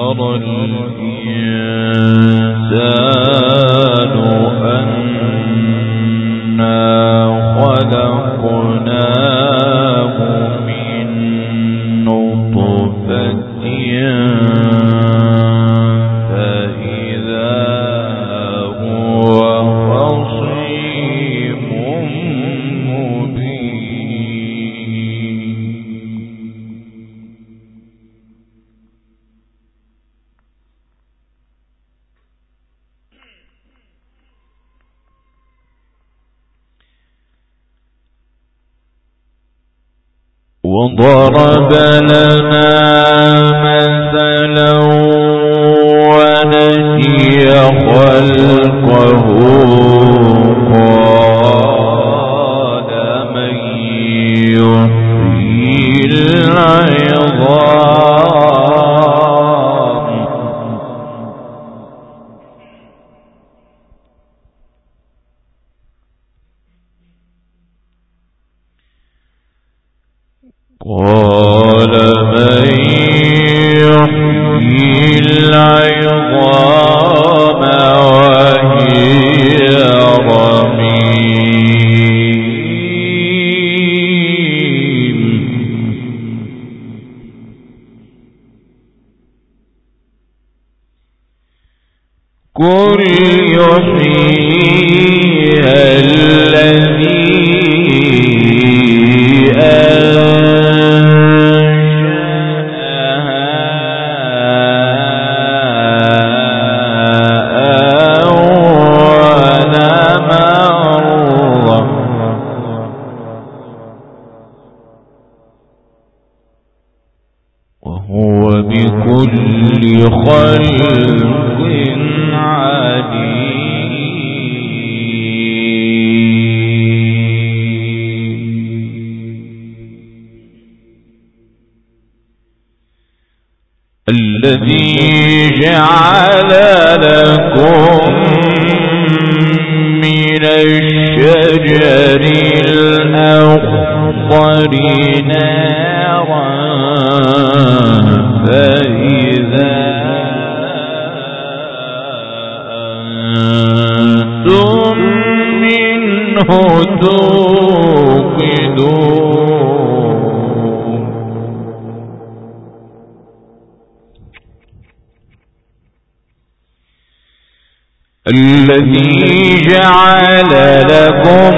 يرى الإنسان أنا خلقناه من نطفة فإذا هو خصيم مبين. وضرب لنا مثلا ونسي خلقه قال من يحيي العظام قال من يحيي العظام وهي رميم قل يحييها الذي بكل خلق عليم الذي جعل لكم من الشجر الأخضر نارا فإذا أنتم منه توقدون الذي جعل لكم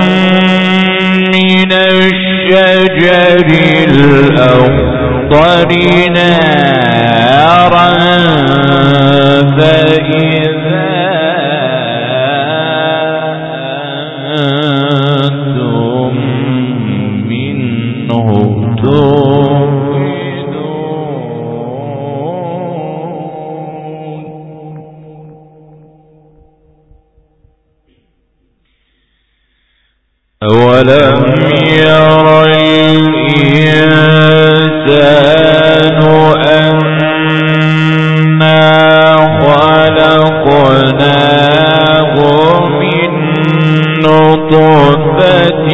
من الشجر الأخضر نارا فإذا أنتم منه توقدون أولم ير الإنسان أنا خلقناه من نطفة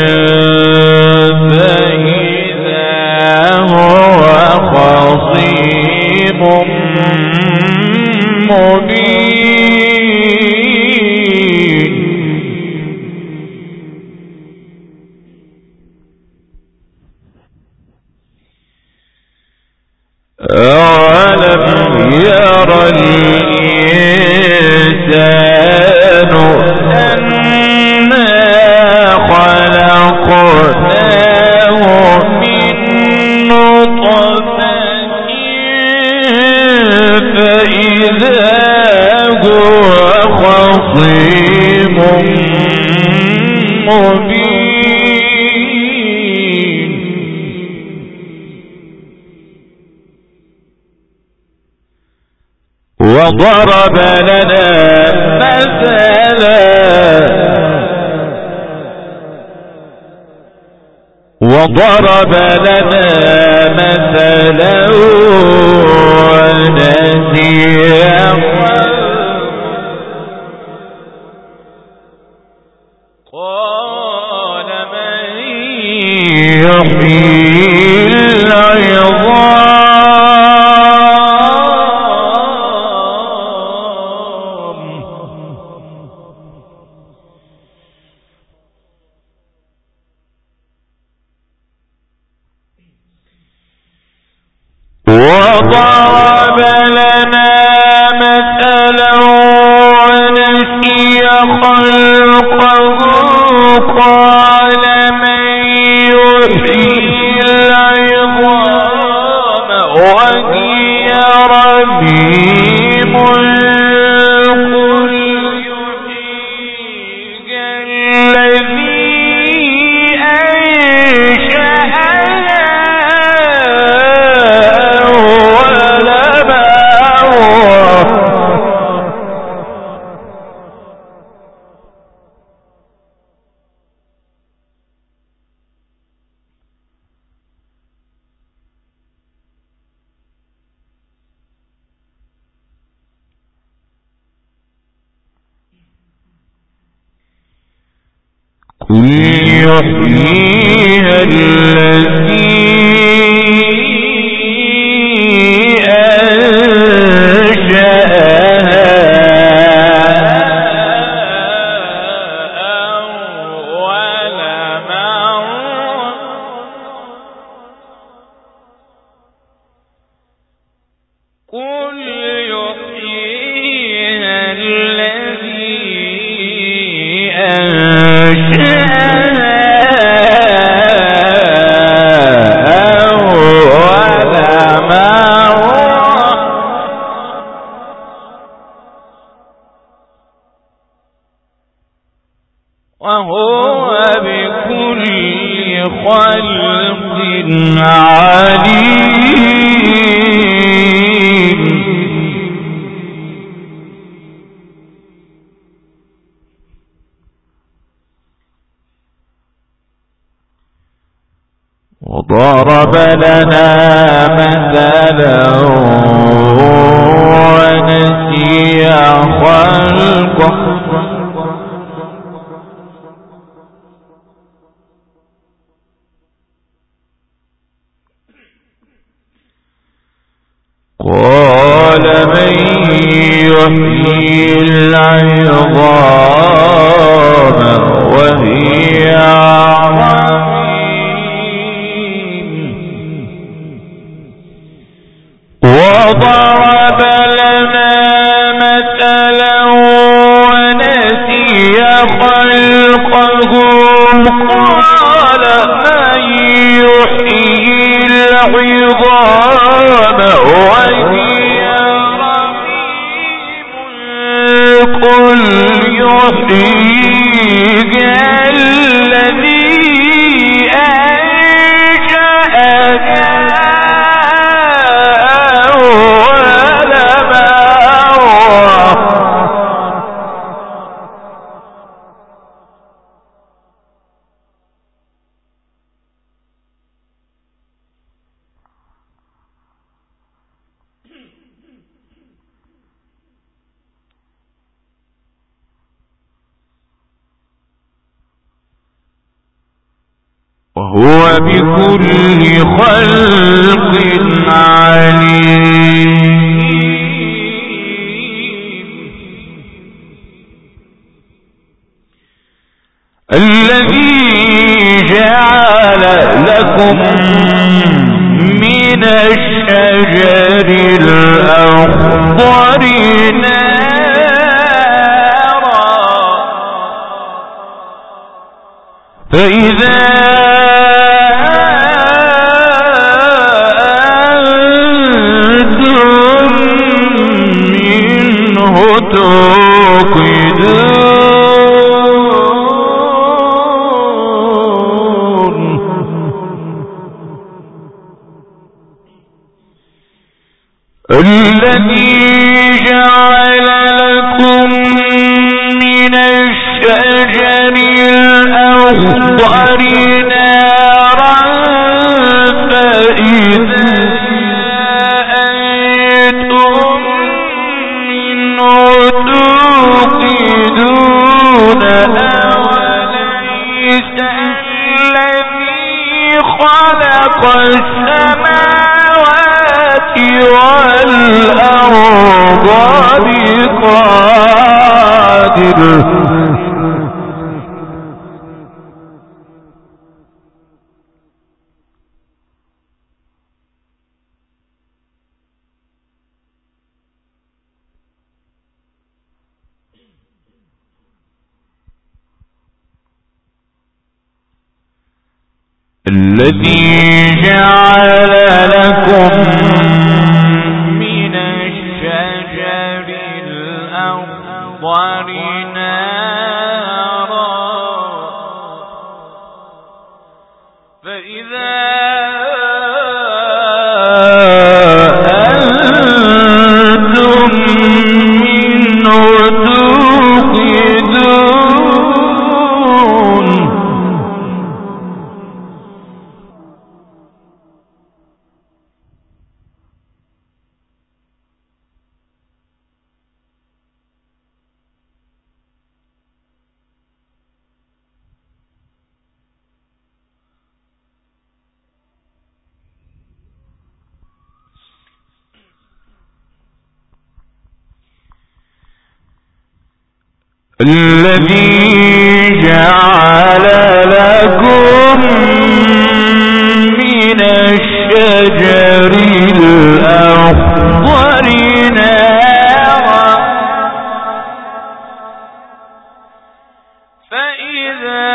فإذا هو خصيم مبين أولم ير الإنسان أنا خلقناه من نطفة فإذا هو خصيم مبين وضرب لنا مثلا ونسي قال من يحيي العظام وضرب لنا مثلا ونسي خلقه قال من يحيي العظام وهي رميم قل يحييها الذي أنشأها أول مرة قل يحييها الذي أنشأها أول مرة قل يحييها الذي وهو بكل خلق عليم وضرب لنا مثلا ونسي خلقه قال من يحيي العظام وهي رميم وضرب لنا مثلا ونسي خلقه قال من يحيي العظام وهي رميم قل يحييها الذي أنشأها أول مرة وهو بكل خلق عليم الذي جعل لكم من الشجر الأخضر نارا فإذا الذي جعل لكم من الشجر الأخضر نارا فإذا أنتم منه توقدون أوليس الذي خلق السماوات والأرض بقادر الذي جعل لكم من الشجر الأخضر نارا فإذا أنتم منه توقدون الذي جعل لكم من الشجر الأخضر نارا فإذا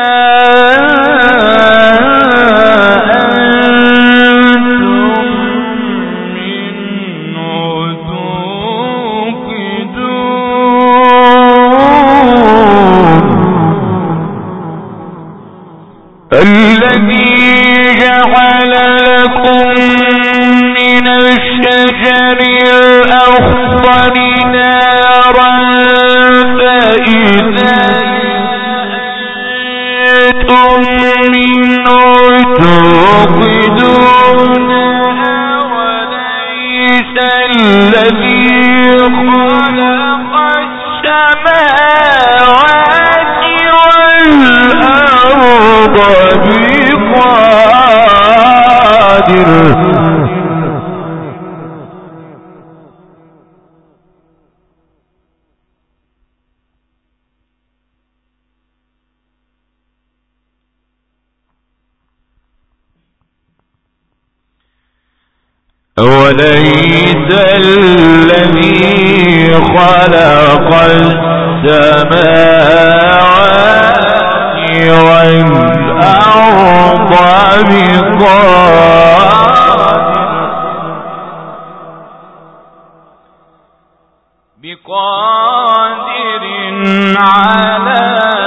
الذي جعل لكم من الشجر الأخضر نارا فإذا أنتم منه توقدون وليس الذي خلق السماوات والأرض بقادر وليس الذي خلق السماوات والأرض بقادر على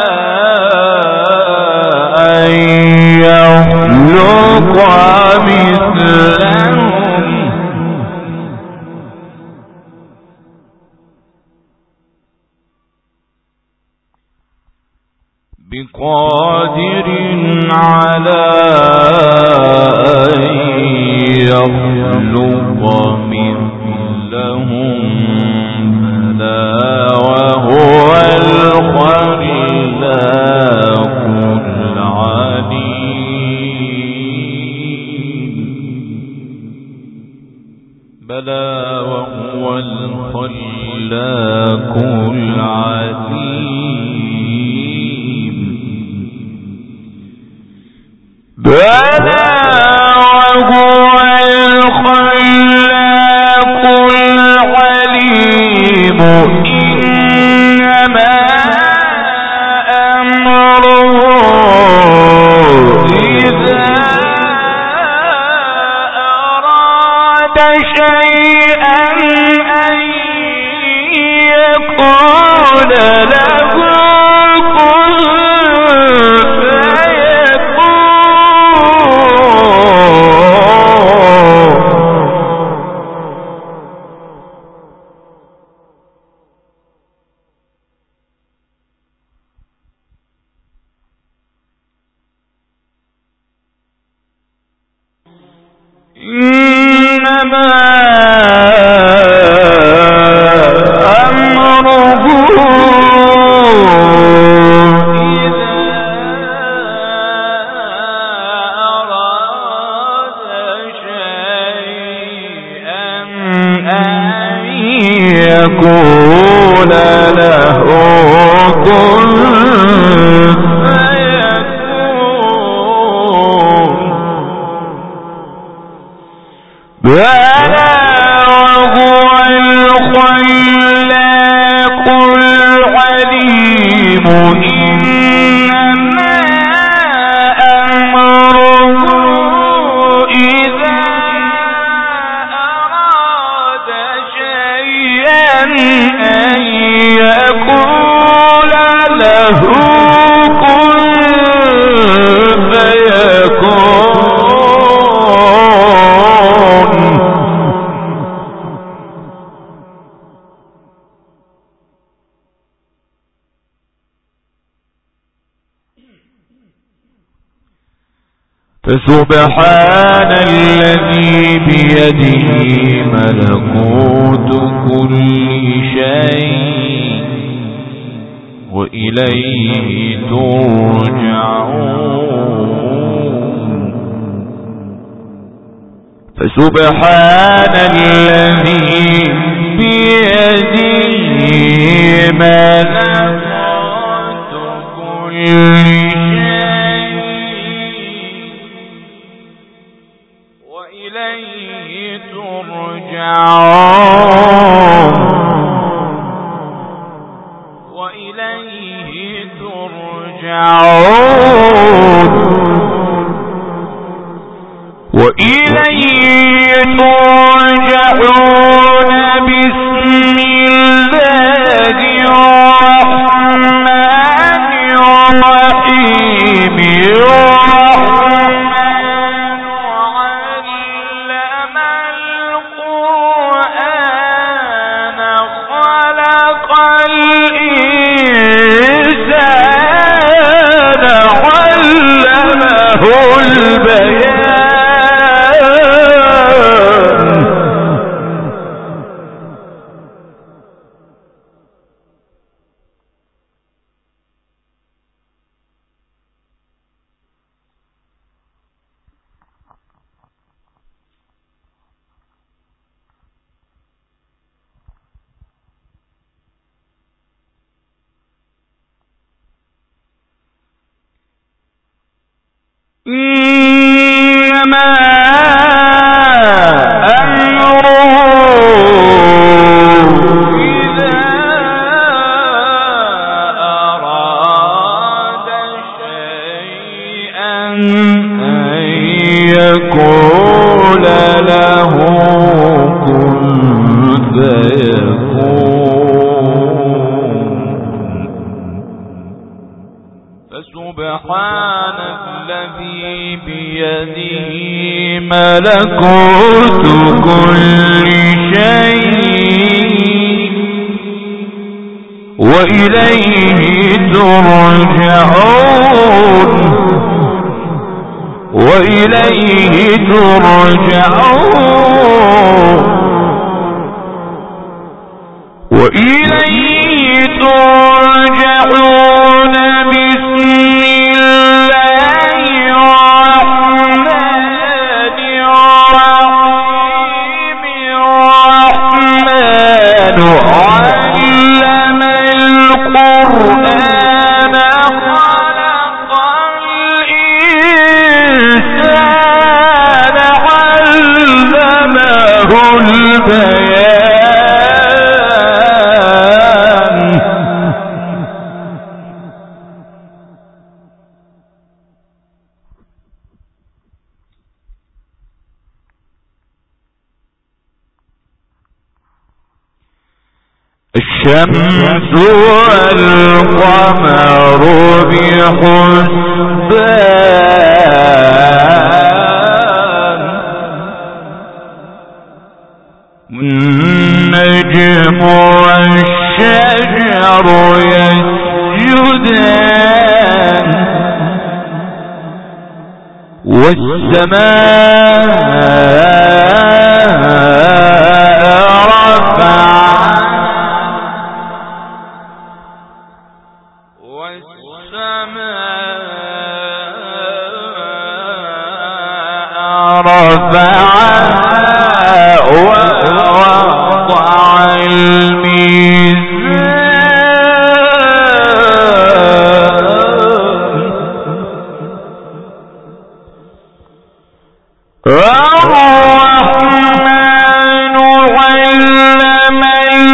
أن يخلق مثلهم بقادر على أن يخلق مثلهم بلى وهو الخلاق العليم بلى وهو الخلاق العليم بلى وهو الخلاق العليم إنما أمره إذا أراد شيئا أن يقول له كن إنما أمره إذا أراد شيئا أن يقول له كن فيكون فسبحان الذي بيده ملكوت كل شيء وإليه ترجعون. فسبحان الذي بيده ملكوت كل شيء وإليه ترجعون. وإليه ترجعون. وإليه ترجعون. بسم الله الرحمن الرحيم. الرحمن علم القرآن خلق الإنسان علمه البيان. إنما أمره إذا أراد شيئا أن يقول له كن فيكون. فسبحان الذي بيده ملكوت كل شيء وإليه ترجعون. وإليه ترجعون. وإليه ترجعون. بسم الله الرحمن الرحيم. الرحمن علم القرآن خلق الإنسان علمه البيان. الشمس والقمر بحسبان. النجم والشجر يسجدان. والسماء رفعها. ووضع الميزان. الرحمن علم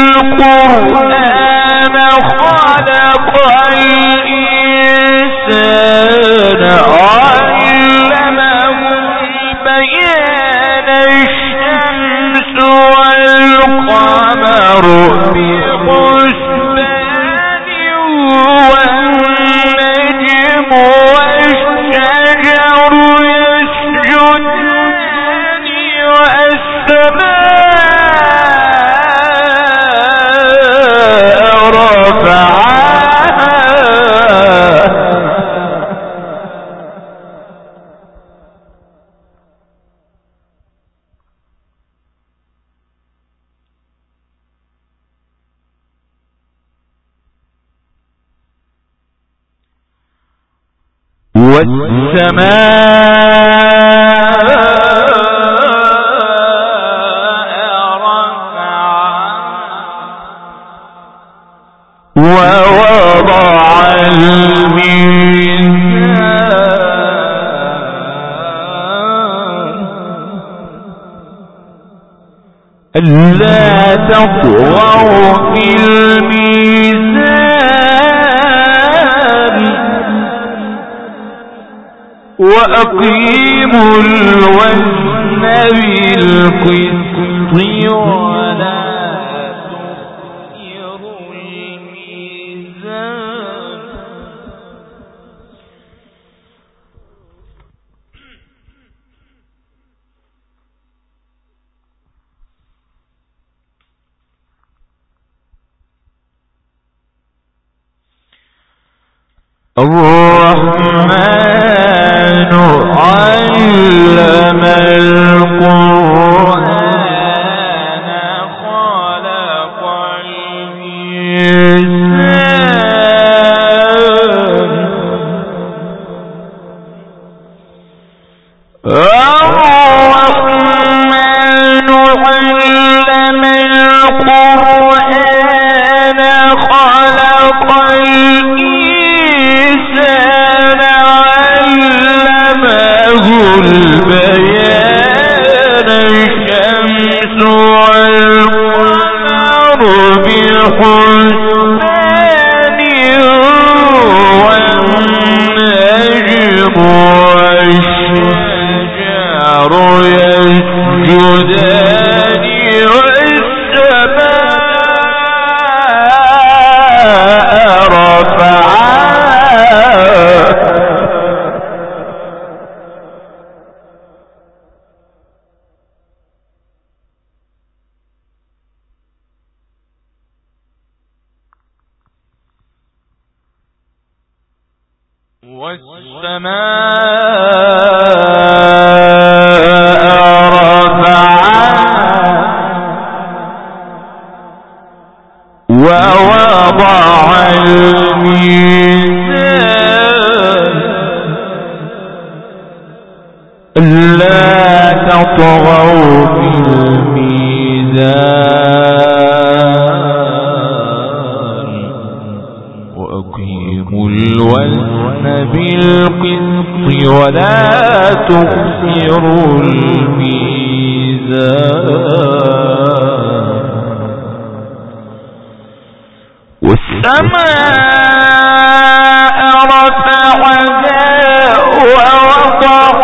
القرآن خلق الإنسان علمه البيان. الشمس والقمر بحسبان. ألا تطغوا في الميزان وأقيموا الوزن بالقسط ولا تخسروا الميزان. الرحمن علم القرآن خلق الإنسان. الرحمن علم القرآن خلق الإنسان علمه البيان. الشمس والقمر بحسبان والنجم والشجر يسجدان والسماء رفعها ووضع الميزان ألا تطغوا في الميزان وأقيموا الوزن بالقسط ولا تخسروا الميزان. والسماء رفعها ووضع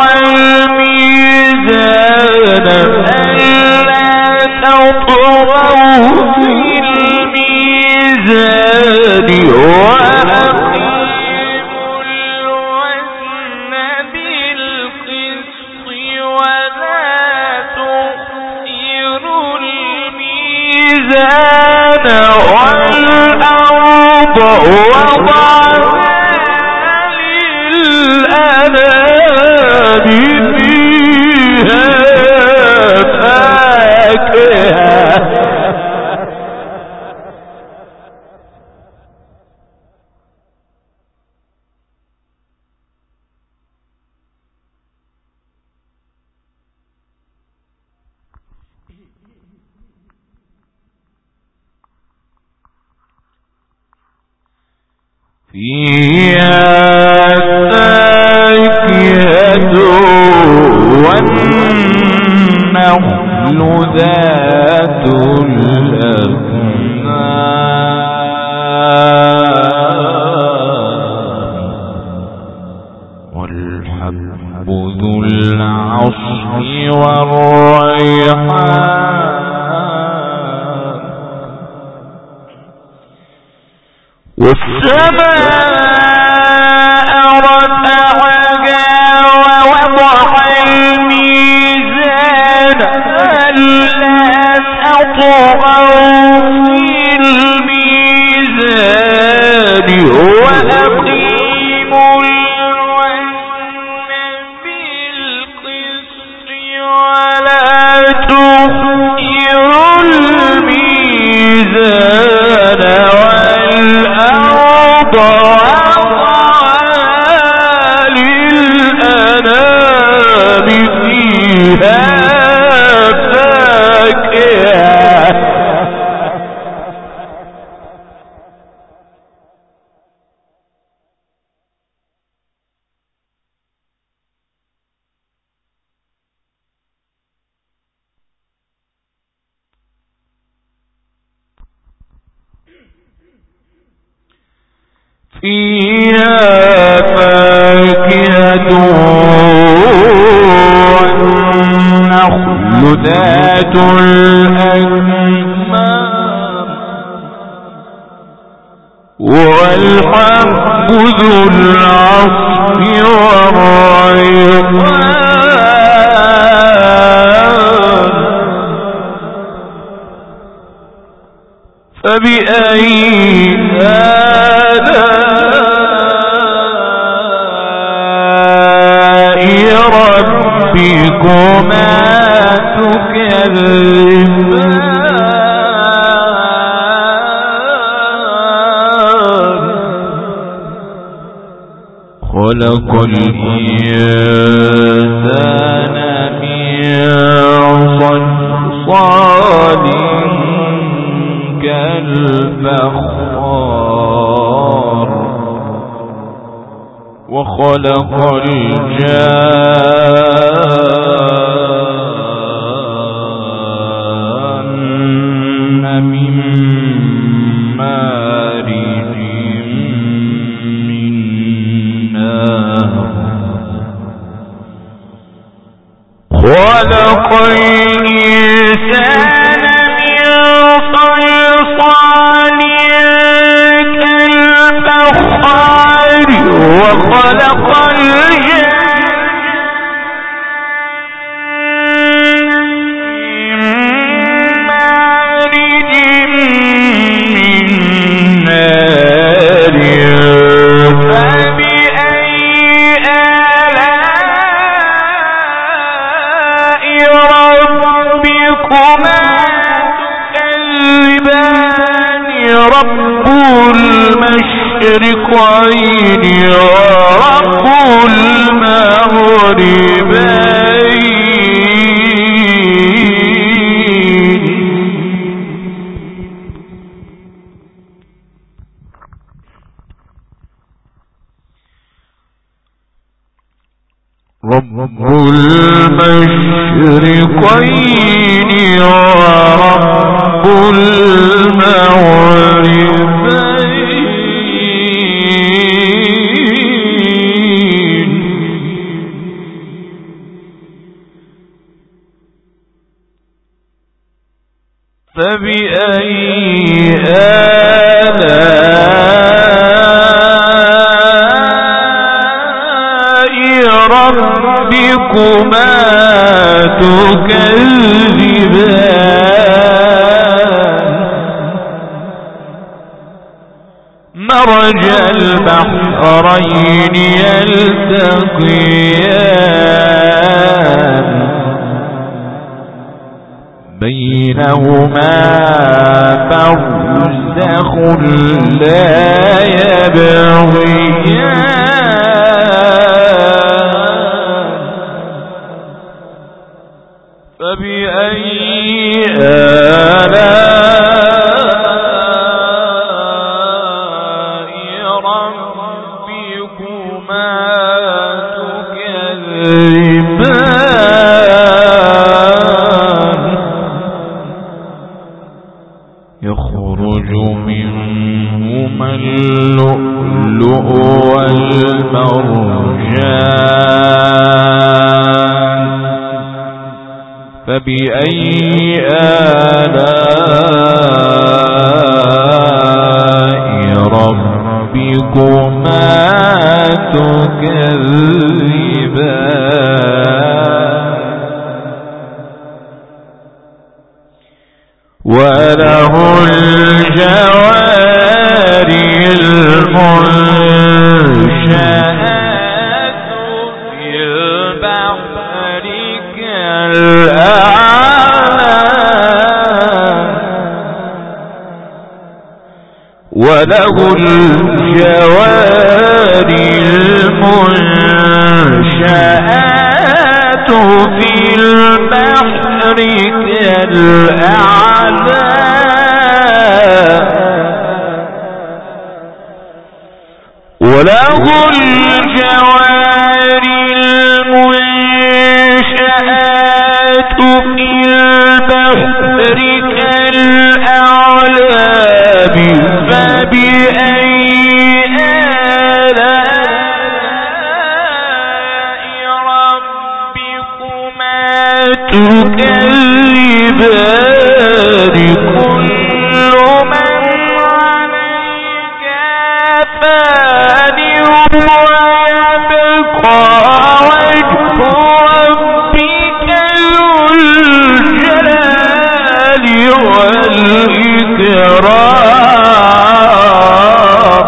الميزان ألا تطغوا في الميزان وأقيموا الوزن بالقسط ولا تخسروا الميزان. والأرض وضعها للأنام فيها فاكهة فيها فاكهة والنخل ذات الأكمام والحب ذو العصف والريحان. والسماء رفعها ووضع الميزان ألا تطغوا في الميزان وأقيموا الوزن بالقسط ولا تخسروا الميزان. والأرض وضعها فيها فاكهة والنخل ذات الأكمام والحب ذو العصف والريحان فبأي آلاء ربكما تكذبان خلق الإنسان من صلصال كالفخار وخلق الجان من مارج من نار خلق الإنسان من صلصال كالفخار وخلق المشرقين ورب المغربين رب المشرقين ورب المغربين فبأي آلاء ربكما تكذبان مرج البحرين يلتقيان بينهما برزخ لا يبغيان فبأي آلاء ربكما تكذبان يخرج منهما اللؤلؤ والمرجان فبأي آلاء ربكما تكذبان وله الجوار المنشآت في البحر كالأعلام وله الجوار المنشآت في البحر كالأعلام وله الجوار المنشآت في البحر كالأعلام فبأي تكذبان كل من عليها فان ويبقى وجه ربك ذو الجلال والإكرام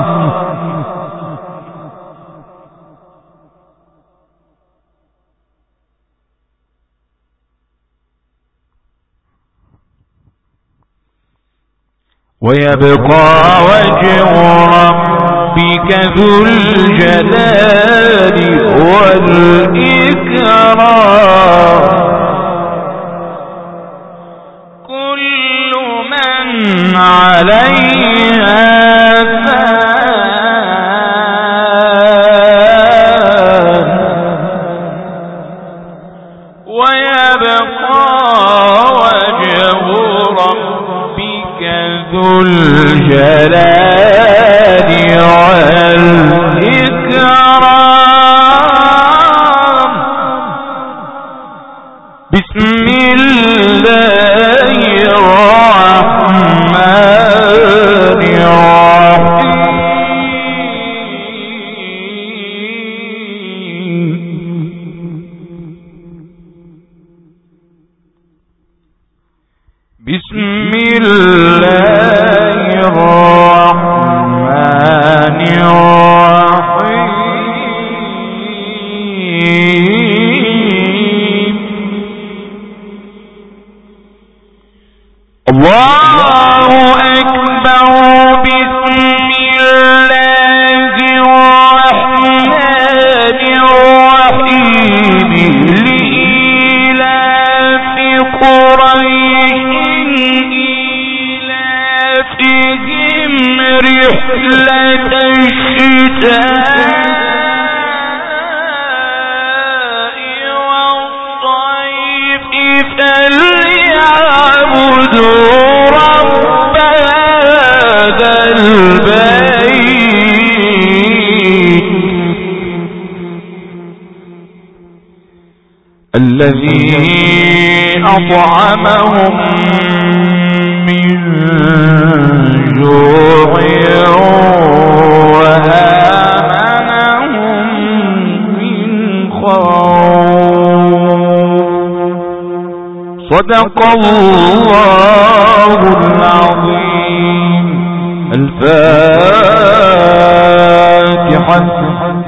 ويبقى وجه ربك ذو الجلال والإكرام كل من عليها فان ويبقى وجه ربك ذو الجلال والإكرام بسم الله الرحمن الرحيم بسم الله الرحمن الرحيم الله أكبر بسم الله الرحمن الرحيم لإيلاف قريش إيلافهم رحلة الشتاء والصيف فليعبدوا رب هذا البيت الذي أطعمهم من جوع وآمنهم من خوف صدق الله العظيم. الفاتحة.